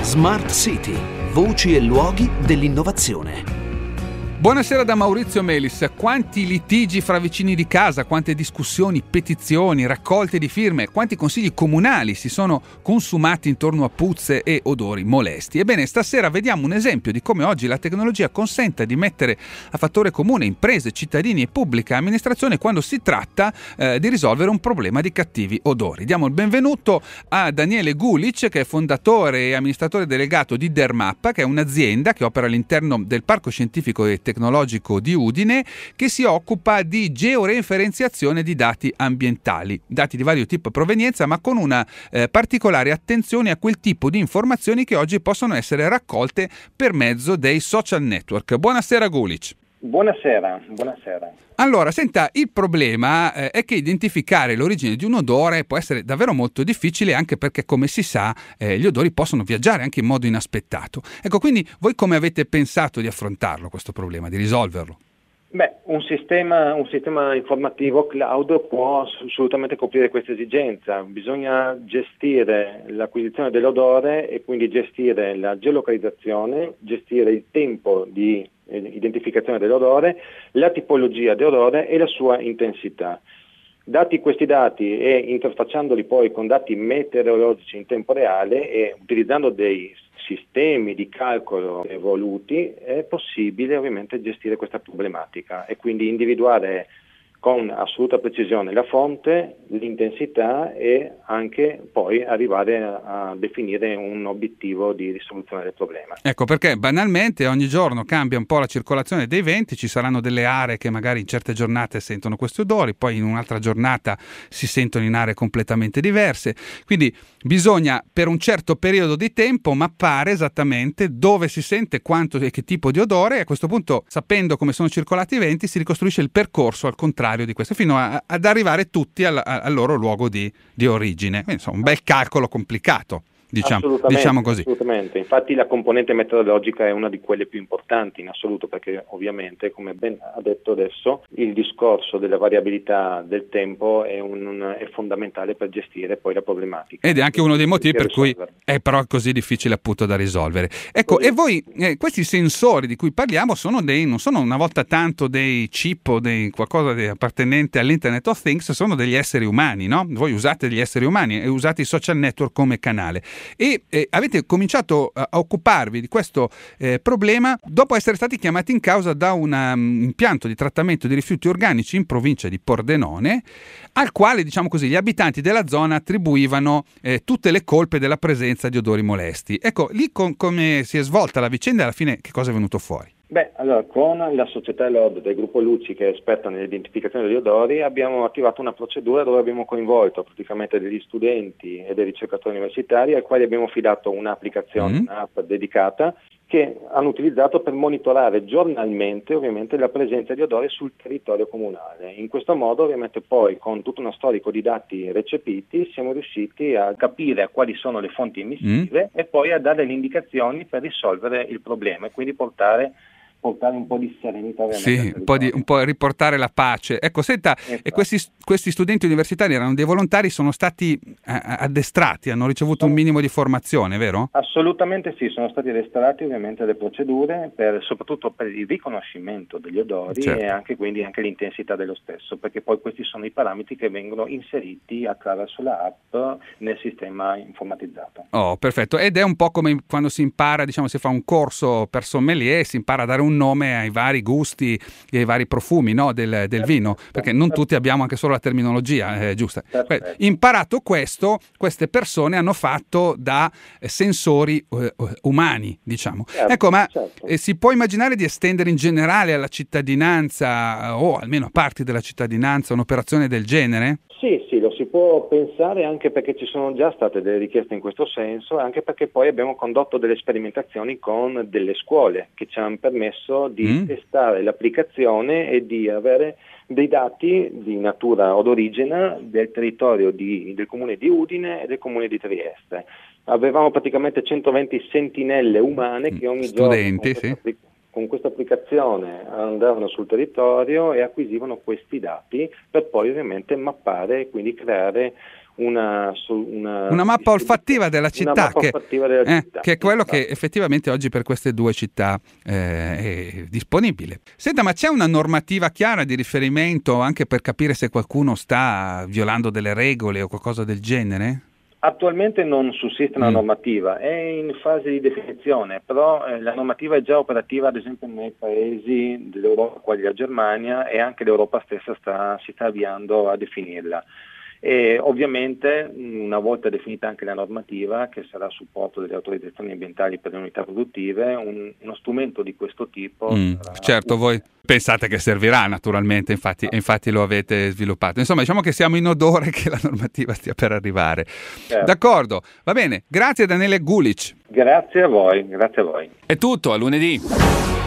Smart City, voci e luoghi dell'innovazione. Buonasera da Maurizio Melis. Quanti litigi fra vicini di casa, quante discussioni, petizioni, raccolte di firme, quanti consigli comunali si sono consumati intorno a puzze e odori molesti. Ebbene, stasera vediamo un esempio di come oggi la tecnologia consenta di mettere a fattore comune imprese, cittadini e pubblica amministrazione quando si tratta di risolvere un problema di cattivi odori. Diamo il benvenuto a Daniele Gulic, che è fondatore e amministratore delegato di Dermappa, che è un'azienda che opera all'interno del Parco Scientifico e Tecnologico di Udine, che si occupa di georeferenziazione di dati ambientali, dati di vario tipo e provenienza, ma con una particolare attenzione a quel tipo di informazioni che oggi possono essere raccolte per mezzo dei social network. Buonasera Gulic. Buonasera. Allora, senta, il problema è che identificare l'origine di un odore può essere davvero molto difficile, anche perché, come si sa, gli odori possono viaggiare anche in modo inaspettato. Ecco, quindi voi come avete pensato di affrontarlo questo problema, di risolverlo? Un sistema informativo cloud può assolutamente coprire questa esigenza. Bisogna gestire l'acquisizione dell'odore e quindi gestire la geolocalizzazione, gestire il tempo di identificazione dell'odore, la tipologia dell'odore e la sua intensità. Dati questi dati e interfacciandoli poi con dati meteorologici in tempo reale e utilizzando dei sistemi di calcolo evoluti, è possibile ovviamente gestire questa problematica e quindi individuare con assoluta precisione la fonte, l'intensità e anche poi arrivare a definire un obiettivo di risoluzione del problema. Ecco, perché banalmente ogni giorno cambia un po' la circolazione dei venti, ci saranno delle aree che magari in certe giornate sentono questi odori, poi in un'altra giornata si sentono in aree completamente diverse, quindi bisogna per un certo periodo di tempo mappare esattamente dove si sente quanto e che tipo di odore, e a questo punto, sapendo come sono circolati i venti, si ricostruisce il percorso al contrario di questo, fino ad arrivare tutti al loro luogo di origine. Quindi, insomma, un bel calcolo complicato, diciamo così. Assolutamente, infatti la componente meteorologica è una di quelle più importanti in assoluto, perché ovviamente, come ben ha detto adesso, il discorso della variabilità del tempo è fondamentale per gestire poi la problematica. Ed è anche uno dei motivi per cui è però così difficile appunto da risolvere. Ecco, e voi, questi sensori di cui parliamo non sono una volta tanto dei chip o dei qualcosa di appartenente all'Internet of Things, sono degli esseri umani, no? Voi usate degli esseri umani e usate i social network come canale. E avete cominciato a occuparvi di questo problema dopo essere stati chiamati in causa da un impianto di trattamento di rifiuti organici in provincia di Pordenone, al quale, diciamo così, gli abitanti della zona attribuivano tutte le colpe della presenza di odori molesti. Ecco, lì come si è svolta la vicenda e alla fine che cosa è venuto fuori? Allora, con la società LOD del gruppo Luci, che è esperta nell'identificazione degli odori, abbiamo attivato una procedura dove abbiamo coinvolto praticamente degli studenti e dei ricercatori universitari, ai quali abbiamo affidato un'applicazione, un'app dedicata, che hanno utilizzato per monitorare giornalmente ovviamente la presenza di odori sul territorio comunale. In questo modo ovviamente poi, con tutto uno storico di dati recepiti, siamo riusciti a capire quali sono le fonti emissive e poi a dare le indicazioni per risolvere il problema e quindi portare un po' di serenità. Sì, un po' riportare la pace. Ecco, senta, e questi studenti universitari erano dei volontari, sono stati addestrati, hanno ricevuto un minimo di formazione, vero? Assolutamente sì, sono stati addestrati ovviamente alle procedure, soprattutto per il riconoscimento degli odori, certo. E anche quindi anche l'intensità dello stesso, perché poi questi sono i parametri che vengono inseriti attraverso la app nel sistema informatizzato. Oh, perfetto. Ed è un po' come quando si impara, diciamo, si fa un corso per sommelier, si impara a dare un nome ai vari gusti e ai vari profumi, no, del vino, perché non tutti abbiamo anche solo la terminologia giusta. Imparato questo, queste persone hanno fatto da sensori umani, diciamo. Certo, ecco, ma certo. Si può immaginare di estendere in generale alla cittadinanza o almeno a parti della cittadinanza un'operazione del genere? Sì, lo si può pensare, anche perché ci sono già state delle richieste in questo senso, anche perché poi abbiamo condotto delle sperimentazioni con delle scuole che ci hanno permesso di testare l'applicazione e di avere dei dati di natura odorigena del territorio del comune di Udine e del comune di Trieste. Avevamo praticamente 120 sentinelle umane che ogni giorno con questa applicazione andavano sul territorio e acquisivano questi dati per poi ovviamente mappare e quindi creare una mappa olfattiva della città, che è quello che effettivamente oggi per queste due città è disponibile. Senta, ma c'è una normativa chiara di riferimento anche per capire se qualcuno sta violando delle regole o qualcosa del genere? Attualmente non sussiste una normativa, è in fase di definizione, però la normativa è già operativa ad esempio nei paesi dell'Europa, quali la Germania, e anche l'Europa stessa si sta avviando a definirla. E ovviamente una volta definita anche la normativa, che sarà a supporto delle autorizzazioni ambientali per le unità produttive, uno strumento di questo tipo certo, voi pensate che servirà naturalmente, infatti lo avete sviluppato. Insomma, diciamo che siamo in odore che la normativa stia per arrivare. Certo. D'accordo, va bene, grazie Daniele Gulic. Grazie a voi. È tutto, a lunedì.